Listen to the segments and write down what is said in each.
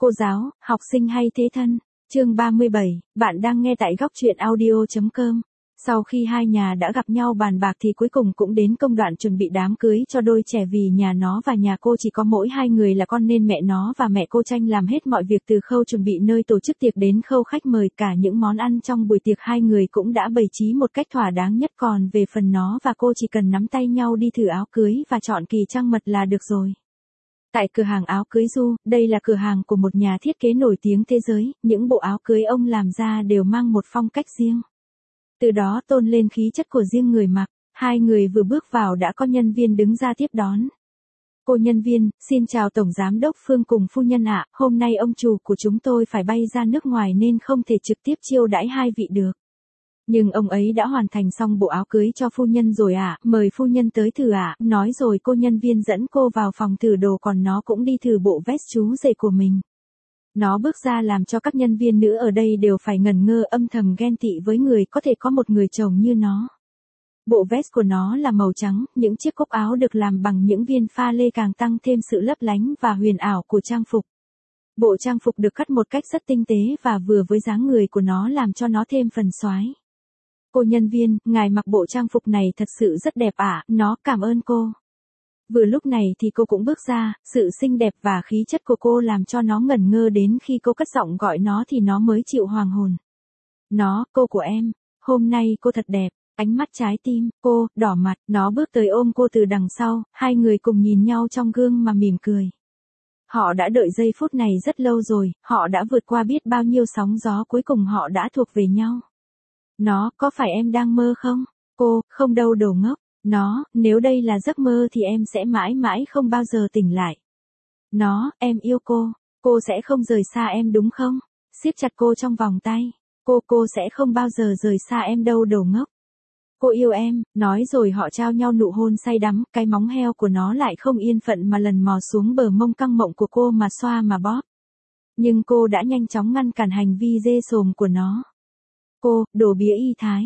Cô giáo, học sinh hay thế thân. Chương 37, bạn đang nghe tại góc truyện audio.com. Sau khi hai nhà đã gặp nhau bàn bạc thì cuối cùng cũng đến công đoạn chuẩn bị đám cưới cho đôi trẻ, vì nhà nó và nhà cô chỉ có mỗi hai người là con nên mẹ nó và mẹ cô tranh làm hết mọi việc từ khâu chuẩn bị nơi tổ chức tiệc đến khâu khách mời, cả những món ăn trong buổi tiệc hai người cũng đã bày trí một cách thỏa đáng nhất, còn về phần nó và cô chỉ cần nắm tay nhau đi thử áo cưới và chọn kỳ trang mật là được rồi. Tại cửa hàng áo cưới Du, đây là cửa hàng của một nhà thiết kế nổi tiếng thế giới, những bộ áo cưới ông làm ra đều mang một phong cách riêng. Từ đó tôn lên khí chất của riêng người mặc. Hai người vừa bước vào đã có nhân viên đứng ra tiếp đón. Cô nhân viên, xin chào Tổng Giám đốc Phương cùng phu nhân ạ, hôm nay ông chủ của chúng tôi phải bay ra nước ngoài nên không thể trực tiếp chiêu đãi hai vị được. Nhưng ông ấy đã hoàn thành xong bộ áo cưới cho phu nhân rồi ạ, mời phu nhân tới thử ạ, nói rồi cô nhân viên dẫn cô vào phòng thử đồ, còn nó cũng đi thử bộ vest chú rể của mình. Nó bước ra làm cho các nhân viên nữ ở đây đều phải ngẩn ngơ, âm thầm ghen tị với người có thể có một người chồng như nó. Bộ vest của nó là màu trắng, những chiếc cúc áo được làm bằng những viên pha lê càng tăng thêm sự lấp lánh và huyền ảo của trang phục. Bộ trang phục được cắt một cách rất tinh tế và vừa với dáng người của nó làm cho nó thêm phần xoái. Cô nhân viên, ngài mặc bộ trang phục này thật sự rất đẹp ạ, nó cảm ơn cô. Vừa lúc này thì cô cũng bước ra, sự xinh đẹp và khí chất của cô làm cho nó ngẩn ngơ, đến khi cô cất giọng gọi nó thì nó mới chịu hoàng hồn. Nó, cô của em, hôm nay cô thật đẹp, ánh mắt trái tim, cô, đỏ mặt, nó bước tới ôm cô từ đằng sau, hai người cùng nhìn nhau trong gương mà mỉm cười. Họ đã đợi giây phút này rất lâu rồi, họ đã vượt qua biết bao nhiêu sóng gió, cuối cùng họ đã thuộc về nhau. Nó, có phải em đang mơ không? Cô, không đâu đồ ngốc. Nó, nếu đây là giấc mơ thì em sẽ mãi mãi không bao giờ tỉnh lại. Nó, em yêu cô sẽ không rời xa em đúng không? Siết chặt cô trong vòng tay. Cô sẽ không bao giờ rời xa em đâu đồ ngốc. Cô yêu em, nói rồi họ trao nhau nụ hôn say đắm, cái móng heo của nó lại không yên phận mà lần mò xuống bờ mông căng mộng của cô mà xoa mà bóp. Nhưng cô đã nhanh chóng ngăn cản hành vi dê sồm của nó. Cô, đồ bía y thái.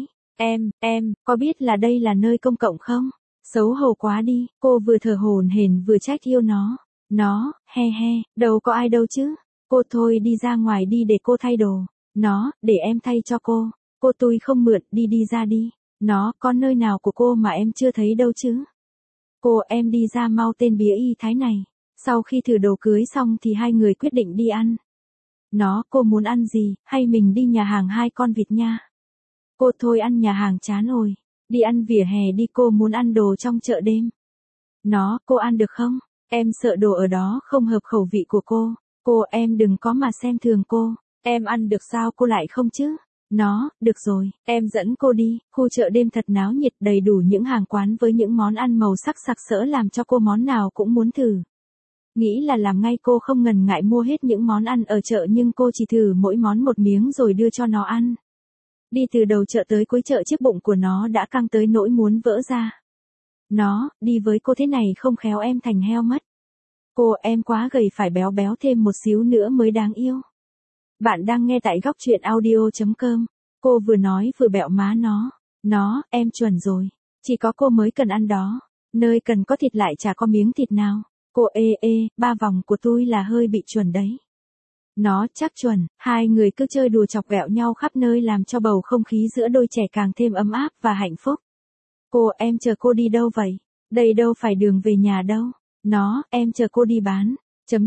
Em, có biết là đây là nơi công cộng không? Xấu hổ quá đi, cô vừa thở hổn hển vừa trách yêu nó. Nó, he, đâu có ai đâu chứ. Cô thôi đi ra ngoài đi để cô thay đồ. Nó, để em thay cho cô. Cô tôi không mượn, đi ra đi. Nó, có nơi nào của cô mà em chưa thấy đâu chứ? Cô, em đi ra mau tên bía y thái này. Sau khi thử đồ cưới xong thì hai người quyết định đi ăn. Nó, cô muốn ăn gì, hay mình đi nhà hàng hai con vịt nha? Cô thôi ăn nhà hàng chán rồi. Đi ăn vỉa hè đi, cô muốn ăn đồ trong chợ đêm. Nó, cô ăn được không? Em sợ đồ ở đó không hợp khẩu vị của cô. Cô, em đừng có mà xem thường cô. Em ăn được sao cô lại không chứ? Nó, được rồi, em dẫn cô đi. Khu chợ đêm thật náo nhiệt, đầy đủ những hàng quán với những món ăn màu sắc sặc sỡ làm cho cô món nào cũng muốn thử. Nghĩ là làm ngay, cô không ngần ngại mua hết những món ăn ở chợ, nhưng cô chỉ thử mỗi món một miếng rồi đưa cho nó ăn. Đi từ đầu chợ tới cuối chợ, chiếc bụng của nó đã căng tới nỗi muốn vỡ ra. Nó, đi với cô thế này không khéo em thành heo mất. Cô, em quá gầy, phải béo béo thêm một xíu nữa mới đáng yêu. Bạn đang nghe tại góc truyện audio.com. Cô vừa nói vừa bẹo má nó, em chuẩn rồi. Chỉ có cô mới cần ăn đó. Nơi cần có thịt lại chả có miếng thịt nào. Cô, ba vòng của tôi là hơi bị chuẩn đấy. Nó, chắc chuẩn. Hai người cứ chơi đùa chọc ghẹo nhau khắp nơi làm cho bầu không khí giữa đôi trẻ càng thêm ấm áp và hạnh phúc. Cô, em chờ cô đi đâu vậy? Đây đâu phải đường về nhà đâu. Nó, em chờ cô đi bán.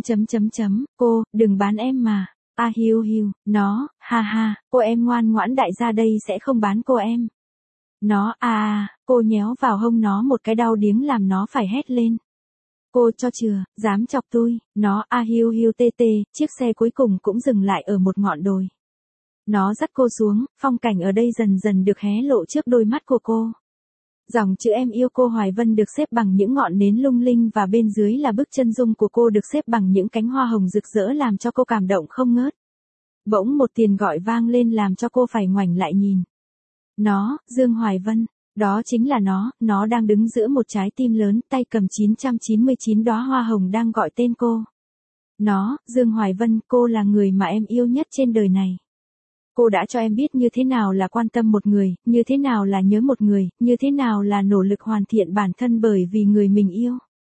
Cô, đừng bán em mà. Hiu. Nó, ha, cô em ngoan ngoãn, đại gia đây sẽ không bán cô em. Nó, cô nhéo vào hông nó một cái đau điếng làm nó phải hét lên. Cô cho chừa, dám chọc tôi. Nó, hiu tê, chiếc xe cuối cùng cũng dừng lại ở một ngọn đồi. Nó dắt cô xuống, phong cảnh ở đây dần dần được hé lộ trước đôi mắt của cô. Dòng chữ em yêu cô Hoài Vân được xếp bằng những ngọn nến lung linh, và bên dưới là bức chân dung của cô được xếp bằng những cánh hoa hồng rực rỡ làm cho cô cảm động không ngớt. Bỗng một tiếng gọi vang lên làm cho cô phải ngoảnh lại nhìn. Nó, Dương Hoài Vân. Đó chính là nó đang đứng giữa một trái tim lớn, tay cầm 999 đóa hoa hồng đang gọi tên cô. Nó, Dương Hoài Vân, cô là người mà em yêu nhất trên đời này. Cô đã cho em biết như thế nào là quan tâm một người, như thế nào là nhớ một người, như thế nào là nỗ lực hoàn thiện bản thân bởi vì người mình yêu.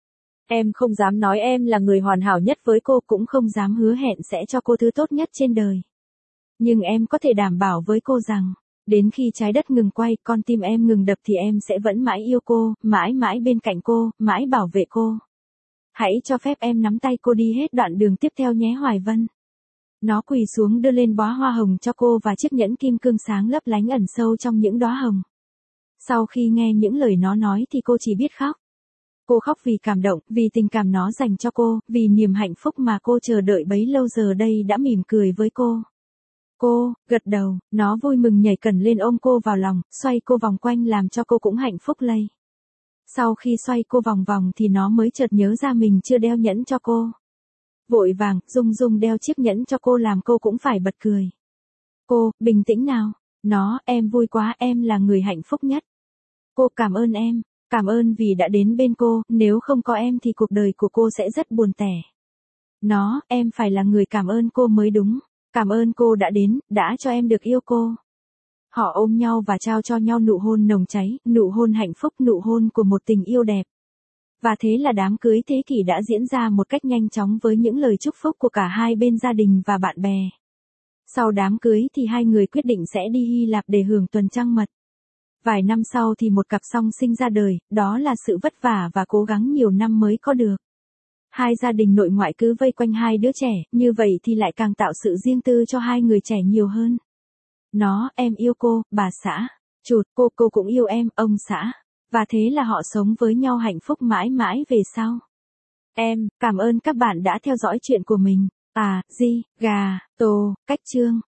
Em không dám nói em là người hoàn hảo nhất với cô, cũng không dám hứa hẹn sẽ cho cô thứ tốt nhất trên đời. Nhưng em có thể đảm bảo với cô rằng, đến khi trái đất ngừng quay, con tim em ngừng đập thì em sẽ vẫn mãi yêu cô, mãi mãi bên cạnh cô, mãi bảo vệ cô. Hãy cho phép em nắm tay cô đi hết đoạn đường tiếp theo nhé Hoài Vân. Nó quỳ xuống đưa lên bó hoa hồng cho cô và chiếc nhẫn kim cương sáng lấp lánh ẩn sâu trong những đóa hồng. Sau khi nghe những lời nó nói thì cô chỉ biết khóc. Cô khóc vì cảm động, vì tình cảm nó dành cho cô, vì niềm hạnh phúc mà cô chờ đợi bấy lâu giờ đây đã mỉm cười với cô. Cô, gật đầu, nó vui mừng nhảy cẩn lên ôm cô vào lòng, xoay cô vòng quanh làm cho cô cũng hạnh phúc lây. Sau khi xoay cô vòng vòng thì nó mới chợt nhớ ra mình chưa đeo nhẫn cho cô. Vội vàng, rung rung đeo chiếc nhẫn cho cô làm cô cũng phải bật cười. Cô, bình tĩnh nào. Nó, em vui quá, em là người hạnh phúc nhất. Cô cảm ơn em, cảm ơn vì đã đến bên cô, nếu không có em thì cuộc đời của cô sẽ rất buồn tẻ. Nó, em phải là người cảm ơn cô mới đúng. Cảm ơn cô đã đến, đã cho em được yêu cô. Họ ôm nhau và trao cho nhau nụ hôn nồng cháy, nụ hôn hạnh phúc, nụ hôn của một tình yêu đẹp. Và thế là đám cưới thế kỷ đã diễn ra một cách nhanh chóng với những lời chúc phúc của cả hai bên gia đình và bạn bè. Sau đám cưới thì hai người quyết định sẽ đi Hy Lạp để hưởng tuần trăng mật. Vài năm sau thì một cặp song sinh ra đời, đó là sự vất vả và cố gắng nhiều năm mới có được. Hai gia đình nội ngoại cứ vây quanh hai đứa trẻ, như vậy thì lại càng tạo sự riêng tư cho hai người trẻ nhiều hơn. Nó, em yêu cô, bà xã. Chụt, cô cũng yêu em, ông xã. Và thế là họ sống với nhau hạnh phúc mãi mãi về sau. Em, cảm ơn các bạn đã theo dõi chuyện của mình. Cách chương.